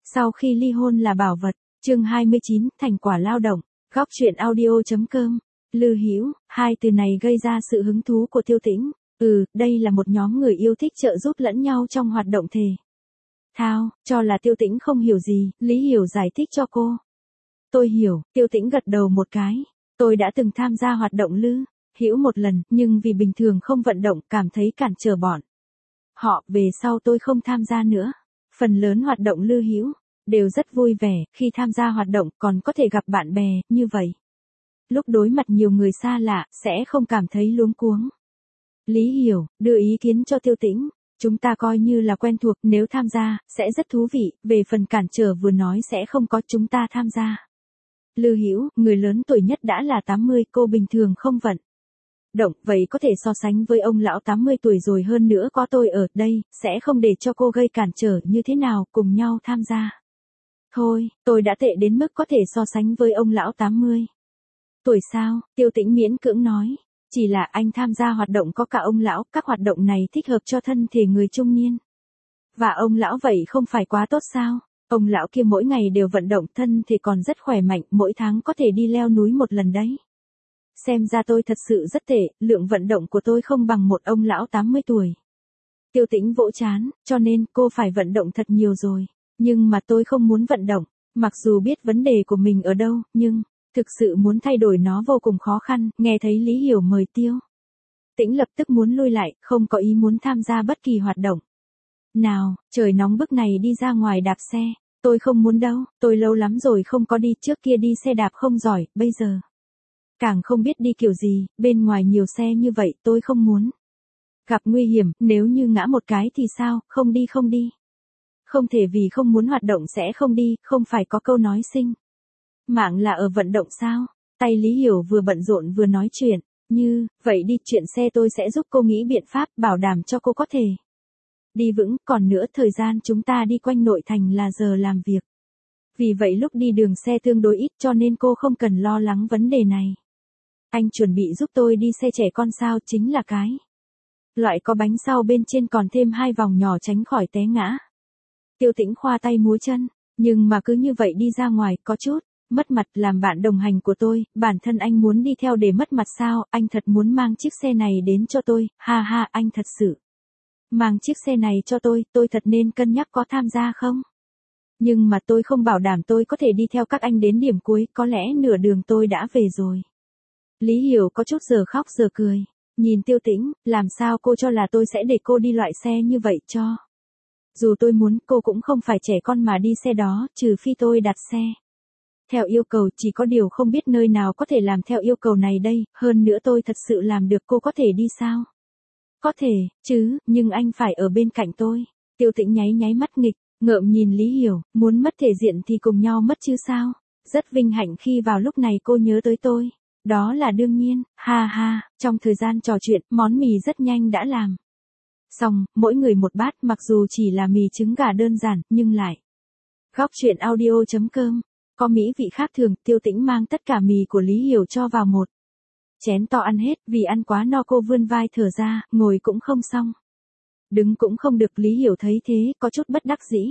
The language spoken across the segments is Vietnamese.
Sau khi ly hôn là bảo vật, chương 29, thành quả lao động, góc truyện audio.com. Lư Hữu, hai từ này gây ra sự hứng thú của Tiêu Tĩnh. Đây là một nhóm người yêu thích trợ giúp lẫn nhau trong hoạt động thể thao, cho là Tiêu Tĩnh không hiểu gì, Lý Hiểu giải thích cho cô. Tôi hiểu, Tiêu Tĩnh gật đầu một cái. Tôi đã từng tham gia hoạt động Lư Hữu một lần, nhưng vì bình thường không vận động, cảm thấy cản trở bọn họ, về sau tôi không tham gia nữa. Phần lớn hoạt động Lư Hữu đều rất vui vẻ, khi tham gia hoạt động còn có thể gặp bạn bè, như vậy. Lúc đối mặt nhiều người xa lạ, sẽ không cảm thấy luống cuống. Lý Hiểu đưa ý kiến cho Tiêu Tĩnh. Chúng ta coi như là quen thuộc, nếu tham gia, sẽ rất thú vị, về phần cản trở vừa nói sẽ không có, chúng ta tham gia. Lư Hữu, người lớn tuổi nhất đã là 80, cô bình thường không vận động, vậy có thể so sánh với ông lão 80 tuổi rồi, hơn nữa có tôi ở đây, sẽ không để cho cô gây cản trở, như thế nào, cùng nhau tham gia. Thôi, tôi đã tệ đến mức có thể so sánh với ông lão 80 tuổi sao, Tiêu Tĩnh miễn cưỡng nói. Chỉ là anh tham gia hoạt động có cả ông lão, các hoạt động này thích hợp cho thân thể người trung niên. Và ông lão vậy không phải quá tốt sao? Ông lão kia mỗi ngày đều vận động, thân thể còn rất khỏe mạnh, mỗi tháng có thể đi leo núi một lần đấy. Xem ra tôi thật sự rất tệ, lượng vận động của tôi không bằng một ông lão 80 tuổi. Tiêu Tĩnh vỗ trán, cho nên cô phải vận động thật nhiều rồi. Nhưng mà tôi không muốn vận động, mặc dù biết vấn đề của mình ở đâu, nhưng thực sự muốn thay đổi nó vô cùng khó khăn. Nghe thấy Lý Hiểu mời Tiêu Tĩnh lập tức muốn lui lại, không có ý muốn tham gia bất kỳ hoạt động nào. Trời nóng bức này đi ra ngoài đạp xe, tôi không muốn đâu, tôi lâu lắm rồi không có đi, trước kia đi xe đạp không giỏi, bây giờ càng không biết đi kiểu gì, bên ngoài nhiều xe như vậy, tôi không muốn gặp nguy hiểm, nếu như ngã một cái thì sao, không đi không đi. Không thể vì không muốn hoạt động sẽ không đi, không phải có câu nói sinh mạng là ở vận động sao? Tay Lý Hiểu vừa bận rộn vừa nói chuyện, như, vậy đi, chuyện xe tôi sẽ giúp cô nghĩ biện pháp, bảo đảm cho cô có thể đi vững, còn nữa thời gian chúng ta đi quanh nội thành là giờ làm việc. Vì vậy lúc đi đường xe tương đối ít, cho nên cô không cần lo lắng vấn đề này. Anh chuẩn bị giúp tôi đi xe trẻ con sao, chính là cái loại có bánh sau bên trên còn thêm 2 vòng nhỏ tránh khỏi té ngã. Tiêu Tĩnh khoa tay múa chân, nhưng mà cứ như vậy đi ra ngoài, có chút mất mặt, làm bạn đồng hành của tôi, bản thân anh muốn đi theo để mất mặt sao, anh thật muốn mang chiếc xe này đến cho tôi, ha ha, anh thật sự mang chiếc xe này cho tôi thật nên cân nhắc có tham gia không? Nhưng mà tôi không bảo đảm tôi có thể đi theo các anh đến điểm cuối, có lẽ nửa đường tôi đã về rồi. Lý Hiểu có chút giờ khóc giờ cười, nhìn Tiêu Tĩnh, làm sao cô cho là tôi sẽ để cô đi loại xe như vậy cho? Dù tôi muốn, cô cũng không phải trẻ con mà đi xe đó, trừ phi tôi đặt xe theo yêu cầu, chỉ có điều không biết nơi nào có thể làm theo yêu cầu này đây, hơn nữa tôi thật sự làm được, cô có thể đi sao? Có thể, chứ, nhưng anh phải ở bên cạnh tôi. Tiêu Tĩnh nháy nháy mắt nghịch, ngợm nhìn Lý Hiểu, muốn mất thể diện thì cùng nhau mất chứ sao? Rất vinh hạnh khi vào lúc này cô nhớ tới tôi. Đó là đương nhiên, ha ha, trong thời gian trò chuyện, món mì rất nhanh đã làm xong, mỗi người một bát, mặc dù chỉ là mì trứng gà đơn giản, nhưng lại góc truyện audio.com. Có mỹ vị khác thường, Tiêu Tĩnh mang tất cả mì của Lý Hiểu cho vào một chén to ăn hết, vì ăn quá no cô vươn vai thở ra, ngồi cũng không xong, đứng cũng không được. Lý Hiểu thấy thế, có chút bất đắc dĩ.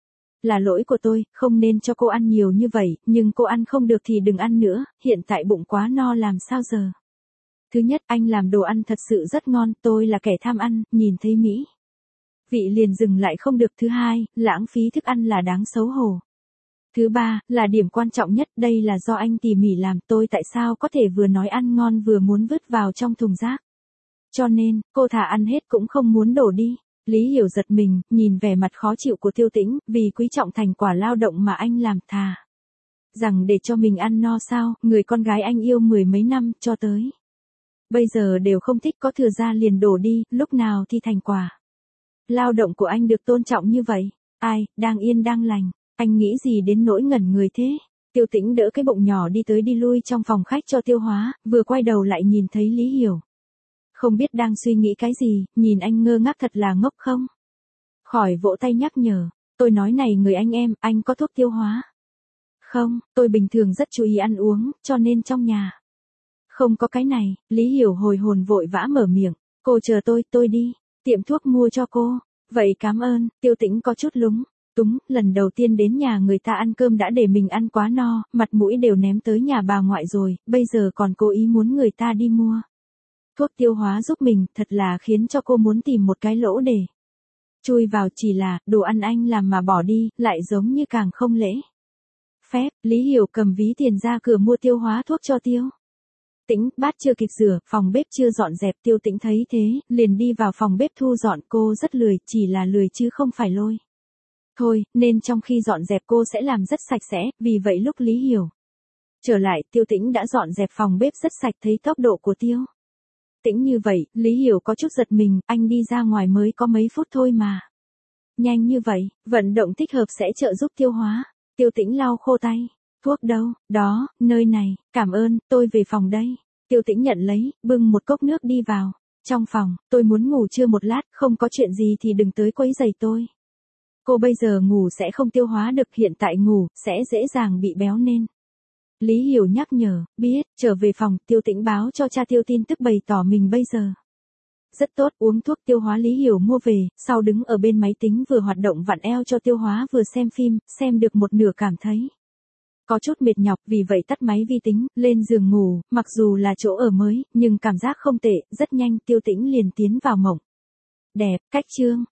Là lỗi của tôi, không nên cho cô ăn nhiều như vậy, nhưng cô ăn không được thì đừng ăn nữa, hiện tại bụng quá no làm sao giờ. Thứ nhất, anh làm đồ ăn thật sự rất ngon, tôi là kẻ tham ăn, nhìn thấy mỹ vị liền dừng lại không được. Thứ hai, lãng phí thức ăn là đáng xấu hổ. Thứ ba, là điểm quan trọng nhất, đây là do anh tỉ mỉ làm, tôi tại sao có thể vừa nói ăn ngon vừa muốn vứt vào trong thùng rác. Cho nên, cô thà ăn hết cũng không muốn đổ đi. Lý Hiểu giật mình, nhìn vẻ mặt khó chịu của Tiêu Tĩnh, vì quý trọng thành quả lao động mà anh làm, thà rằng để cho mình ăn no sao, người con gái anh yêu 10 mấy năm, cho tới bây giờ đều không thích, có thừa ra liền đổ đi, lúc nào thì thành quả lao động của anh được tôn trọng như vậy. Ai, đang yên đang lành, anh nghĩ gì đến nỗi ngẩn người thế? Tiêu Tĩnh đỡ cái bụng nhỏ đi tới đi lui trong phòng khách cho tiêu hóa, vừa quay đầu lại nhìn thấy Lý Hiểu. Không biết đang suy nghĩ cái gì, nhìn anh ngơ ngác thật là ngốc không? Khỏi vỗ tay nhắc nhở, tôi nói này người anh em, anh có thuốc tiêu hóa không? Tôi bình thường rất chú ý ăn uống, cho nên trong nhà không có cái này. Lý Hiểu hồi hồn vội vã mở miệng, cô chờ tôi đi tiệm thuốc mua cho cô. Vậy cảm ơn. Tiêu Tĩnh có chút lúng túng, lần đầu tiên đến nhà người ta ăn cơm đã để mình ăn quá no, mặt mũi đều ném tới nhà bà ngoại rồi, bây giờ còn cố ý muốn người ta đi mua thuốc tiêu hóa giúp mình, thật là khiến cho cô muốn tìm một cái lỗ để chui vào, chỉ là, đồ ăn anh làm mà bỏ đi, lại giống như càng không lễ phép. Lý Hiểu cầm ví tiền ra cửa mua tiêu hóa thuốc cho Tiêu Tĩnh, bát chưa kịp rửa, phòng bếp chưa dọn dẹp. Tiêu Tĩnh thấy thế, liền đi vào phòng bếp thu dọn. Cô rất lười, chỉ là lười chứ không phải lôi thôi, nên trong khi dọn dẹp cô sẽ làm rất sạch sẽ, vì vậy lúc Lý Hiểu trở lại, Tiêu Tĩnh đã dọn dẹp phòng bếp rất sạch. Thấy tốc độ của Tiêu Tĩnh như vậy, Lý Hiểu có chút giật mình, anh đi ra ngoài mới có mấy phút thôi mà. Nhanh như vậy, vận động thích hợp sẽ trợ giúp tiêu hóa. Tiêu Tĩnh lau khô tay. Thuốc đâu? Đó, nơi này, cảm ơn, tôi về phòng đây. Tiêu Tĩnh nhận lấy, bưng một cốc nước đi vào. Trong phòng, tôi muốn ngủ trưa một lát, không có chuyện gì thì đừng tới quấy rầy tôi. Cô bây giờ ngủ sẽ không tiêu hóa được, hiện tại ngủ, sẽ dễ dàng bị béo nên. Lý Hiểu nhắc nhở, biết, trở về phòng, Tiêu Tĩnh báo cho cha Tiêu tin tức, bày tỏ mình bây giờ rất tốt, uống thuốc tiêu hóa. Lý Hiểu mua về, sau đứng ở bên máy tính vừa hoạt động vặn eo cho tiêu hóa vừa xem phim, xem được một nửa cảm thấy có chút mệt nhọc, vì vậy tắt máy vi tính, lên giường ngủ. Mặc dù là chỗ ở mới, nhưng cảm giác không tệ, rất nhanh Tiêu Tĩnh liền tiến vào mộng đẹp. Cách chương